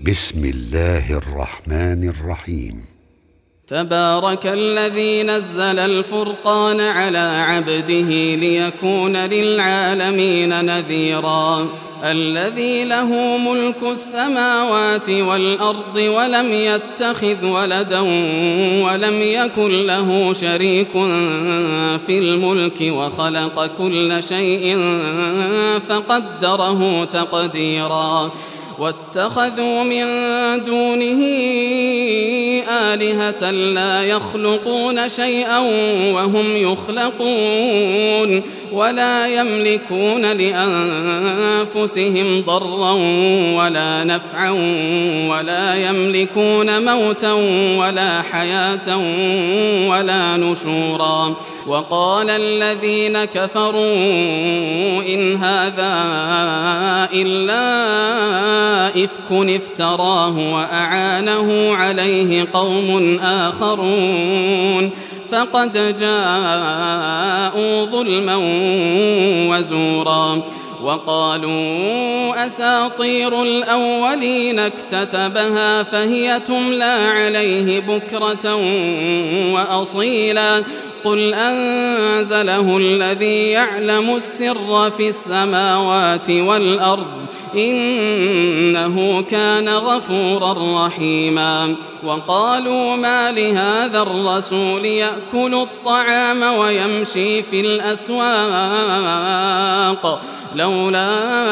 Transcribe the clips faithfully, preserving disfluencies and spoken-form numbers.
بسم الله الرحمن الرحيم. تبارك الذي نزل الفرقان على عبده ليكون للعالمين نذيرا. الذي له ملك السماوات والأرض ولم يتخذ ولدا ولم يكن له شريك في الملك وخلق كل شيء فقدره تقديرا. واتخذوا من دونه آلهة لا يخلقون شيئا وهم يخلقون ولا يملكون لأنفسهم ضرا ولا نفعا ولا يملكون موتا ولا حياة ولا نشورا. وقال الذين كفروا إن هذا إلا إفك افتراه وأعانه عليه قوم آخرون فقد جاءوا ظلما وزورا. وقالوا أساطير الأولين اكتتبها فهي تملى عليه بكرة وأصيلا. قل أنزله الذي يعلم السر في السماوات والأرض إنه كان غفورا رحيما. وقالوا ما لهذا الرسول يأكل الطعام ويمشي في الأسواق لولا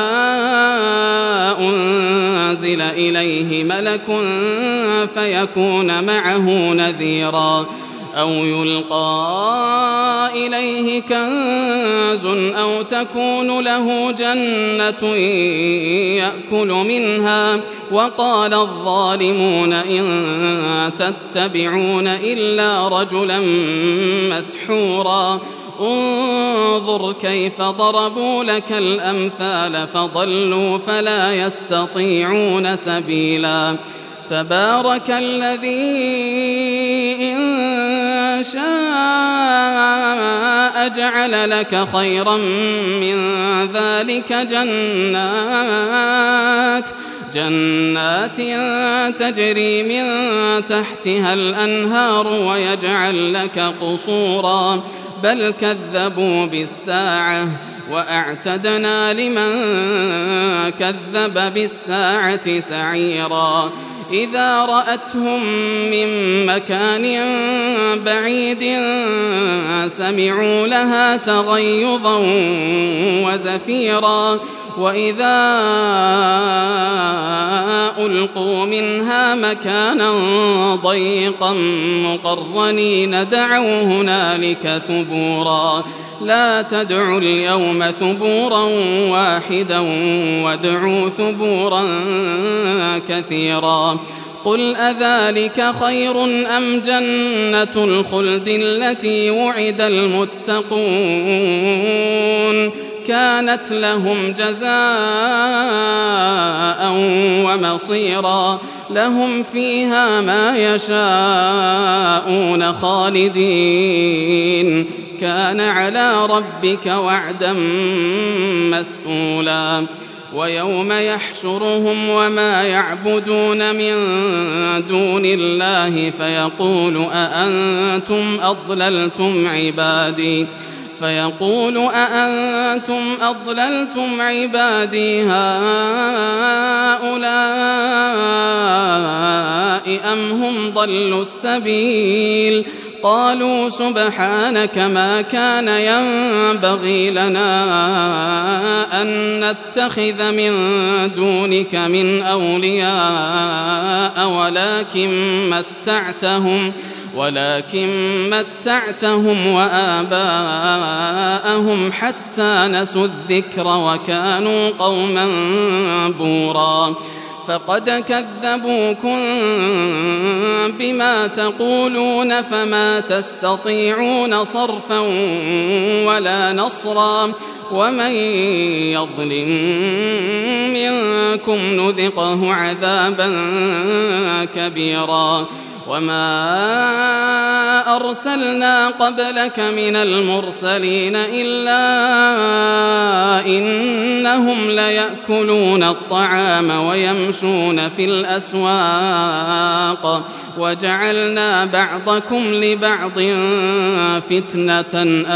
أنزل إليه ملك فيكون معه نذيرا أو يلقى إليه كنز أو تكون له جنة يأكل منها. وقال الظالمون إن تتبعون إلا رجلا مسحورا. انظر كيف ضربوا لك الأمثال فضلوا فلا يستطيعون سبيلا. تبارك الذي إن شاء جعل لك خيرا من ذلك جنات جنات تجري من تحتها الأنهار ويجعل لك قصورا. بل كذبوا بالساعة وأعتدنا لمن كذب بالساعة سعيرا. إذا رأتهم من مكان بعيد سمعوا لها تغيظا وزفيرا. وإذا ألقوا منها مكانا ضيقا مقرنين دعوا هنالك ثبورا. لا تدعوا اليوم ثبورا واحدا وادعوا ثبورا كثيرا. قل أذلك خير أم جنة الخلد التي وعد المتقون كانت لهم جزاء ومصيرا. لهم فيها ما يشاءون خالدين كان على ربك وعدا مسئولا. ويوم يحشرهم وما يعبدون من دون الله فيقول أأنتم أضللتم عبادي فيقول أأنتم أضللتم عبادي هؤلاء أم هم ضلوا السبيل. قالوا سبحانك ما كان ينبغي لنا أن نتخذ من دونك من أولياء ولكن متعتهم ولكن متعتهم وآباءهم حتى نسوا الذكر وكانوا قوما بورا. فقد كذبوكم بما تقولون فما تستطيعون صرفا ولا نصرا. ومن يظلم منكم نذقه عذابا كبيرا. وما أرسلنا قبلك من المرسلين إلا إنهم ليأكلون الطعام ويمشون في الأسواق وجعلنا بعضكم لبعض فتنة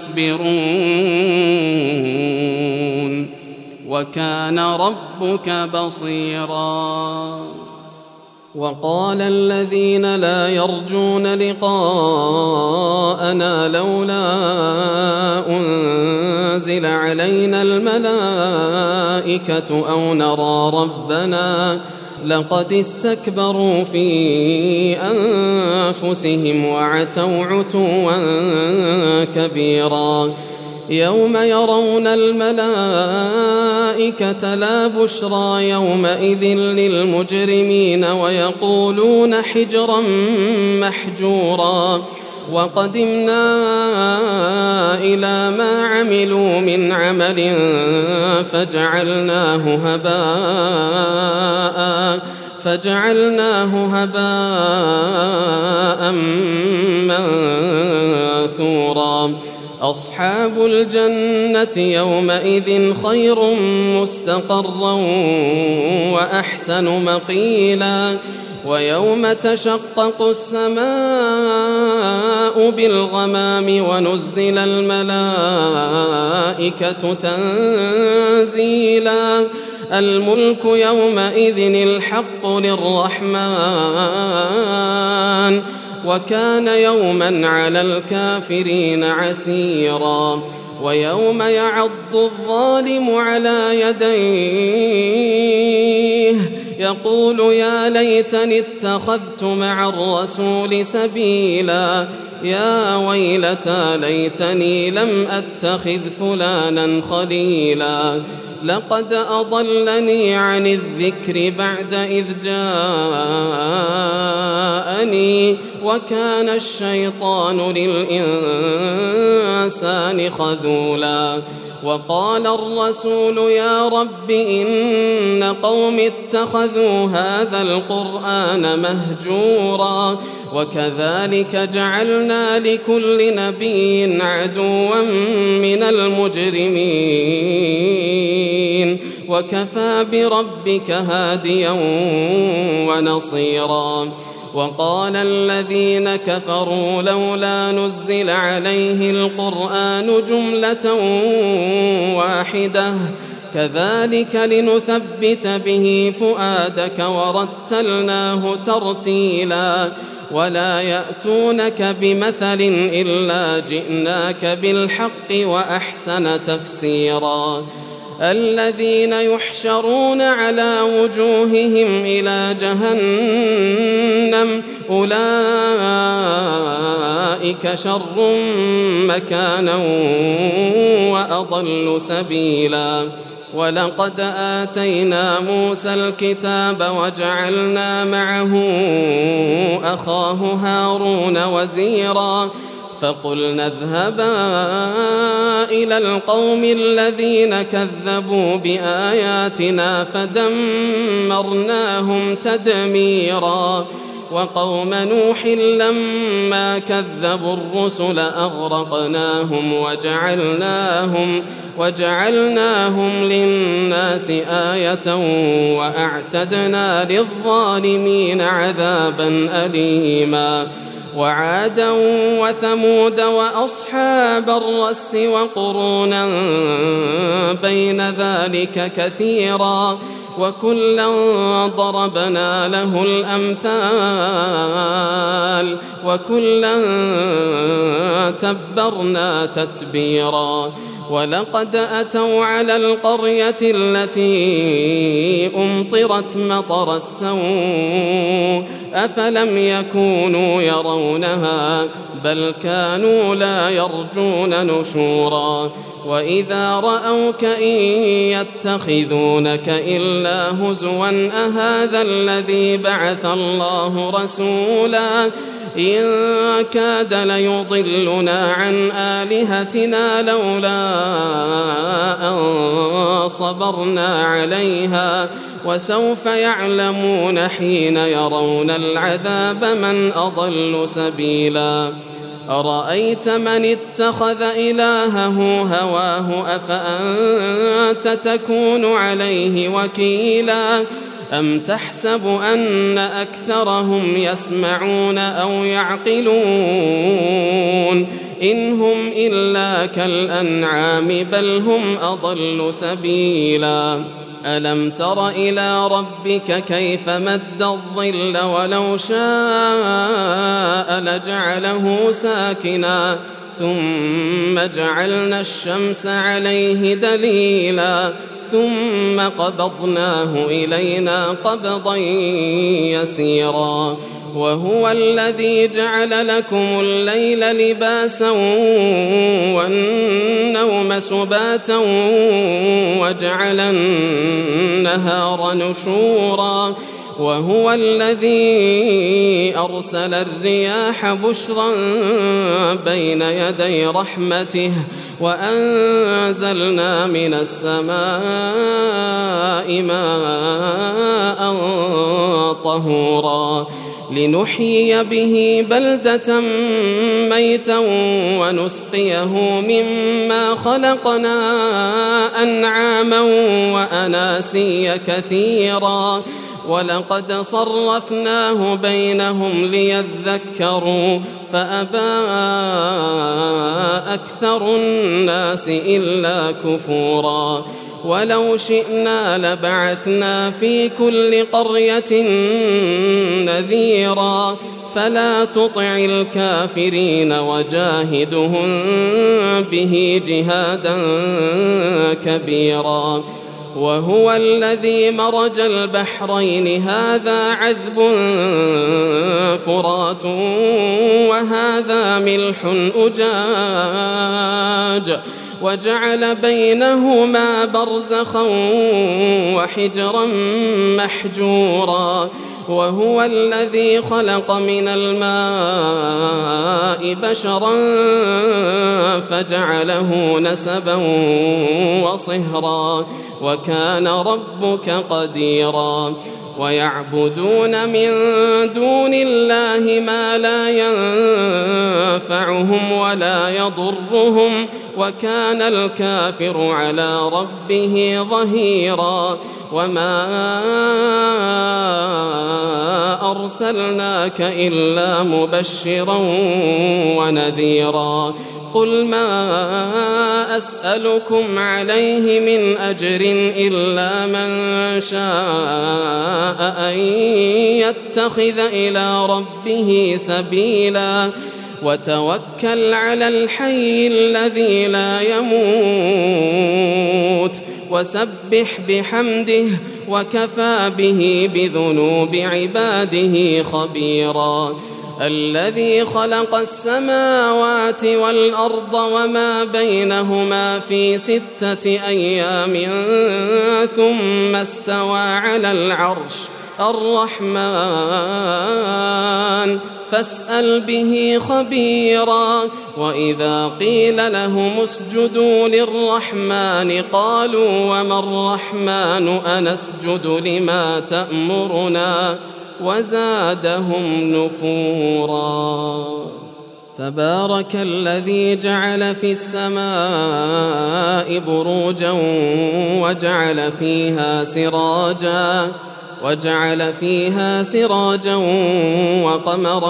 أتصبرون وكان ربك بصيرا. وقال الذين لا يرجون لقاءنا لولا أنزل علينا الملائكة أو نرى ربنا لقد استكبروا في أنفسهم وعتوا عتوا كبيرا. يوم يرون الملائكة لا بشرى يومئذ للمجرمين ويقولون حجرا محجورا. وقدمنا إلى ما عملوا من عمل فجعلناه هباء فجعلناه هباء منثورا. أصحاب الجنة يومئذ خير مستقرا وأحسن مقيلا. ويوم تشقق السماء بالغمام ونزل الملائكة تنزيلا. الملك يومئذ الحق للرحمن وكان يوما على الكافرين عسيرا. ويوم يعض الظالم على يديه يقول يا ليتني اتخذت مع الرسول سبيلا. يا ويلتى ليتني لم أتخذ فلانا خليلا. لقد أضلني عن الذكر بعد إذ جاءني وكان الشيطان للإنسان خذولا. وقال الرسول يا رب إن قوم اتخذوا هذا القرآن مهجورا. وكذلك جعلنا لكل نبي عدوا من المجرمين وكفى بربك هاديا ونصيرا. وقال الذين كفروا لولا نزل عليه القرآن جملة واحدة كذلك لنثبت به فؤادك ورتلناه ترتيلا. ولا يأتونك بمثل إلا جئناك بالحق وأحسن تفسيرا. الذين يحشرون على وجوههم إلى جهنم أولئك شر مكانا وأضل سبيلا. ولقد آتينا موسى الكتاب وجعلنا معه أخاه هارون وزيرا. فقلنا اذهبا إلى القوم الذين كذبوا بآياتنا فدمرناهم تدميرا. وقوم نوح لما كذبوا الرسل أغرقناهم وجعلناهم وجعلناهم للناس آية وأعتدنا للظالمين عذابا أليما. وعادا وثمود وأصحاب الرس وقرونا بين ذلك كثيرا وكلا ضربنا له الأمثال وكلا تبرنا تتبيرا. ولقد أتوا على القرية التي أمطرت مطر السوء أفلم يكونوا يرونها بل كانوا لا يرجون نشورا. وإذا رأوك إن يتخذونك إلا هزوا أهذا الذي بعث الله رسولا إن كاد ليضلنا عن آلهتنا لولا أن صبرنا عليها وسوف يعلمون حين يرون العذاب من أضل سبيلا أرأيت من اتخذ إلهه هواه أفأنت تكون عليه وكيلا أم تحسب أن أكثرهم يسمعون أو يعقلون إن هم إلا كالأنعام بل هم أضل سبيلا ألم تر إلى ربك كيف مد الظل ولو شاء لجعله ساكنا ثم جعلنا الشمس عليه دليلا ثم قبضناه إلينا قبضا يسيرا وهو الذي جعل لكم الليل لباسا والنوم سباتا وجعل النهار نشورا وهو الذي أرسل الرياح بشرا بين يدي رحمته وأنزلنا من السماء ماء طهورا لنحيي به بلدة ميتا ونسقيه مما خلقنا أنعاما وأناسيا كثيرا ولقد صرفناه بينهم ليذكروا فأبى أكثر الناس إلا كفورا ولو شئنا لبعثنا في كل قرية نذيرا فلا تطع الكافرين وجاهدهم به جهادا كبيرا وهو الذي مرج البحرين هذا عذب فرات وهذا ملح أجاج وجعل بينهما برزخا وحجرا محجورا وهو الذي خلق من الماء بشرا فجعله نسبا وصهرا وكان ربك قديرا ويعبدون من دون الله ما لا ينفعهم ولا يضرهم وكان الكافر على ربه ظهيرا وما أرسلناك إلا مبشرا ونذيرا قل ما أسألكم عليه من أجر إلا من شاء أن يتخذ إلى ربه سبيلا وتوكل على الحي الذي لا يموت وسبح بحمده وكفى به بذنوب عباده خبيرا الذي خلق السماوات والأرض وما بينهما في ستة أيام ثم استوى على العرش الرحمن فاسأل به خبيرا وإذا قيل لهم اسجدوا للرحمن قالوا وما الرحمن أنسجد لما تأمرنا وزادهم نفورا تبارك الذي جعل في السماء بروجا وجعل فيها سراجا وجعل فيها سراجا وقمرا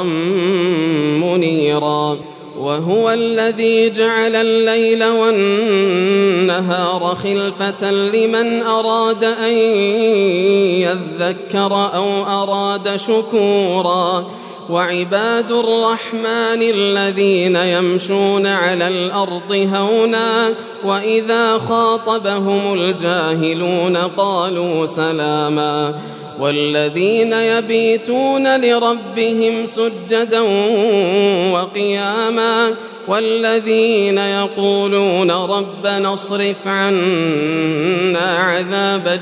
منيرا وهو الذي جعل الليل والنهار خلفة لمن أراد أن يذكر أو أراد شكورا وعباد الرحمن الذين يمشون على الأرض هونا وإذا خاطبهم الجاهلون قالوا سلاما والذين يبيتون لربهم سجدا وقياما والذين يقولون ربنا اصرف عنا عذاب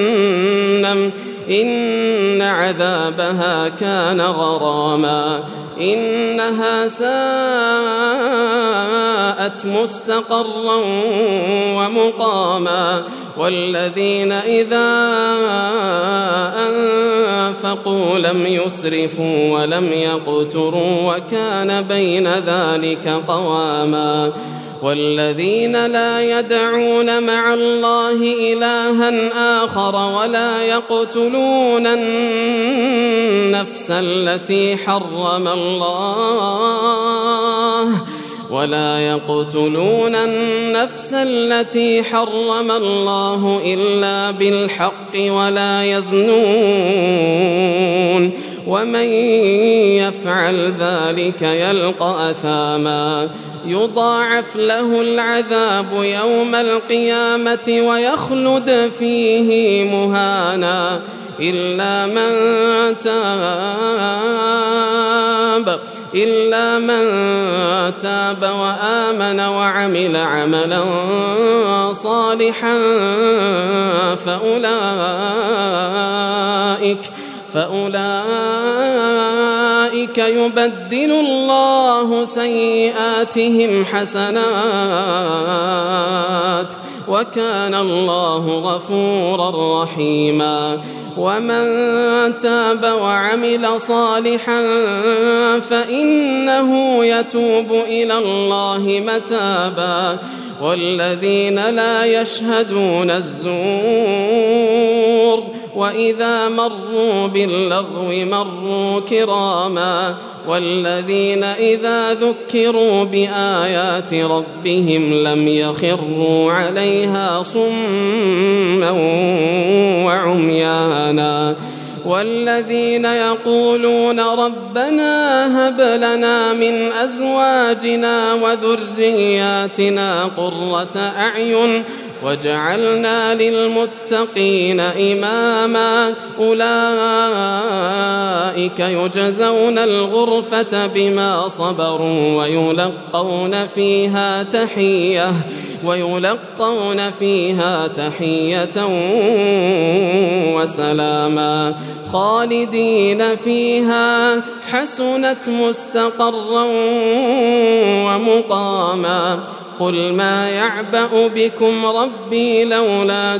جهنم إن عذابها كان غراما إنها ساءت مستقرا ومقاما والذين إذا أنفقوا لم يسرفوا ولم يقتروا وكان بين ذلك قواما والذين لا يدعون مع الله إلها آخر ولا يقتلون النفس التي حرم الله ولا يقتلون النفس التي حرم الله إلا بالحق ولا يزنون ومن يفعل ذلك يلقى أثاما يضاعف له العذاب يوم القيامة ويخلد فيه مهانا إلا من تاب إلا من تاب وآمن وعمل عملا صالحا فأولئك فأولئك يبدل الله سيئاتهم حسنات وكان الله غفورا رحيما ومن تاب وعمل صالحا فإنه يتوب إلى الله متابا والذين لا يشهدون الزور وإذا مروا باللغو مروا كراما والذين إذا ذكروا بآيات ربهم لم يخروا عليها صما وعميانا والذين يقولون ربنا هب لنا من أزواجنا وذرياتنا قرة أعين وجعلنا للمتقين إماما أولئك يجزون الغرفة بما صبروا ويلقون فيها تحية ويلقون فيها تحية وسلاما خالدين فيها حسنت مستقرا ومقاما قل ما يعبأ بكم ربي لولا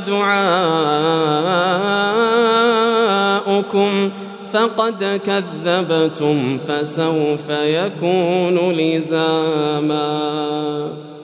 دعاؤكم فقد كذبتم فسوف يكون لزاما.